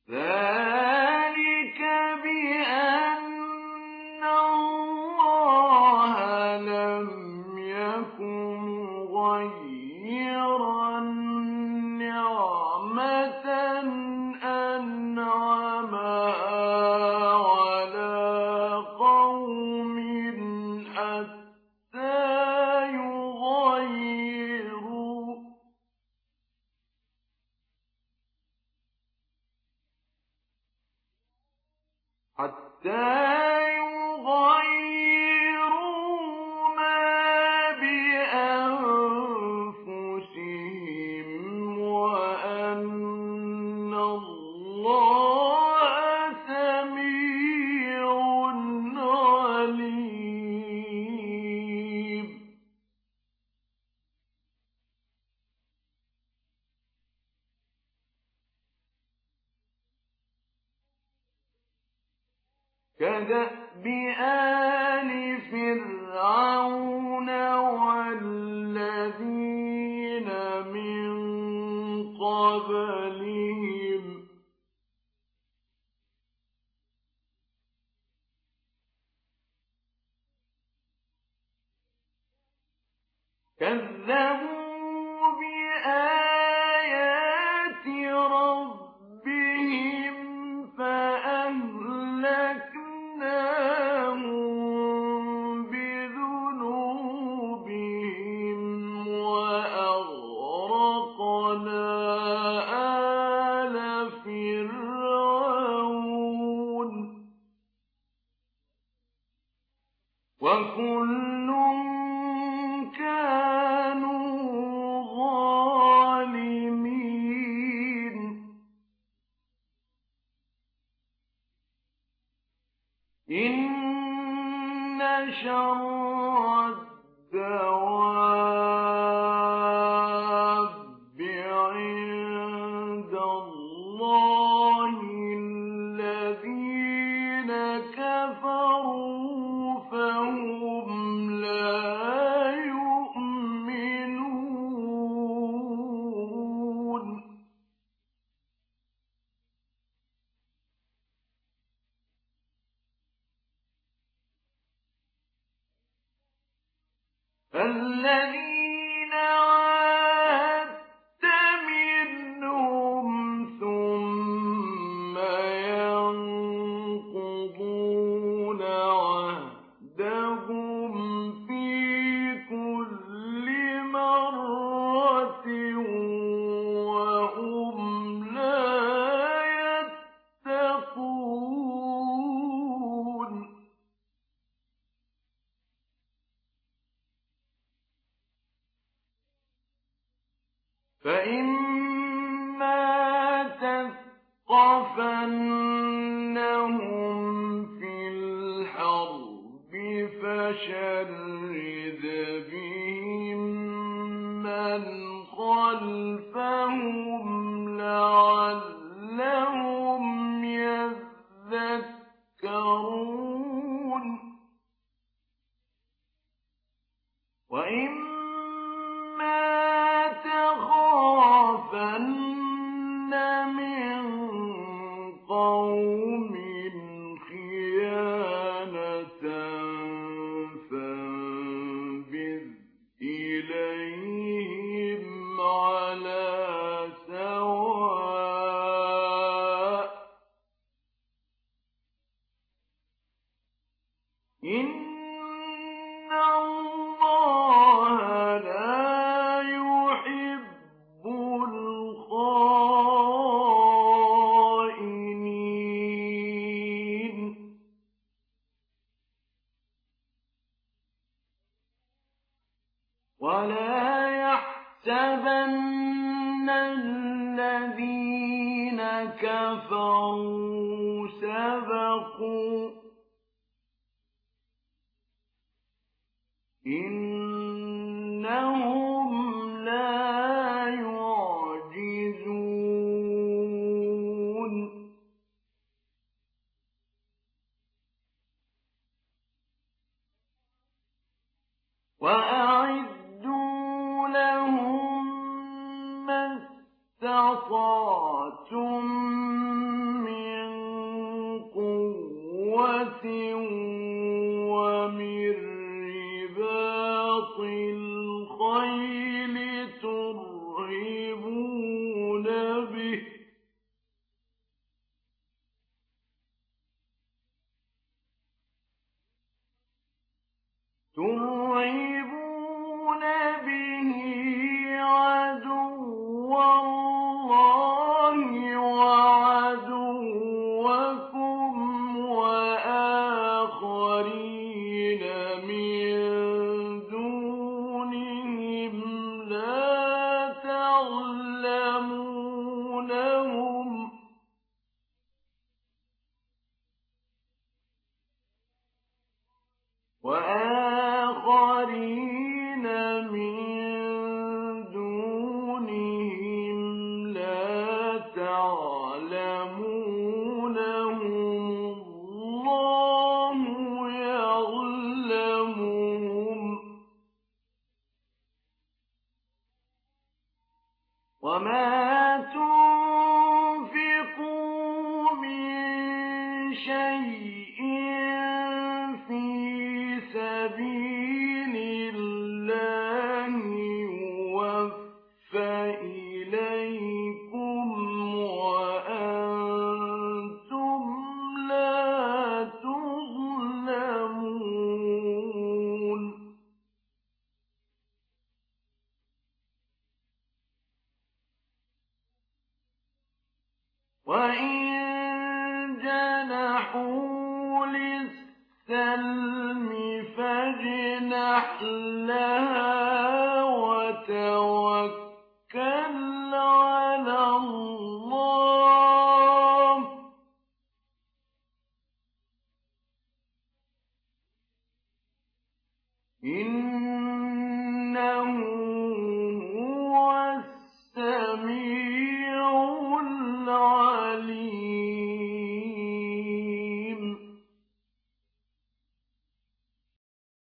ذلك بأن الله لم يكن مغيرا نعمة أنعمها على قوم حتى يغيروا ما بأنفسهم وأن الله سميع عليم. كدأب آل فرعون والذين من قبلهم كذبوا بآيات ربهم فأهلكناهم بذنوبهم وأغرقنا آل فرعون وكل كانوا ظالمين. إن شر الدواب عند الله الذين كفروا فهم لا يؤمنون. الذين عاهدت منهم ثم ينقضون عهدهم في كل مرة وهم لا يتقون. فإما تثقفنهم في الحرب فشرد بهم من خلفهم لعلهم يذكرون. وإما تخافن من قوم خيانة فانبذ إليهم على سواء إن الله لا يحب الخائنين. ولا يحسبن الذين كفروا سبقوا إنهم لا يعجزون. وأعدوا لهم ما استطعتم ترهبون به عدو الله وعدوكم وآخرين من دونهم لا تعلمونهم وآخرين من دونهم لا تعلمونهم الله يعلمهم وما تنفقوا من شيء في سبيل الله يوفى إليكم وأنتم لا تظلمون وإن جنحوا للسلم فاجنح لها وتوكل على الله إن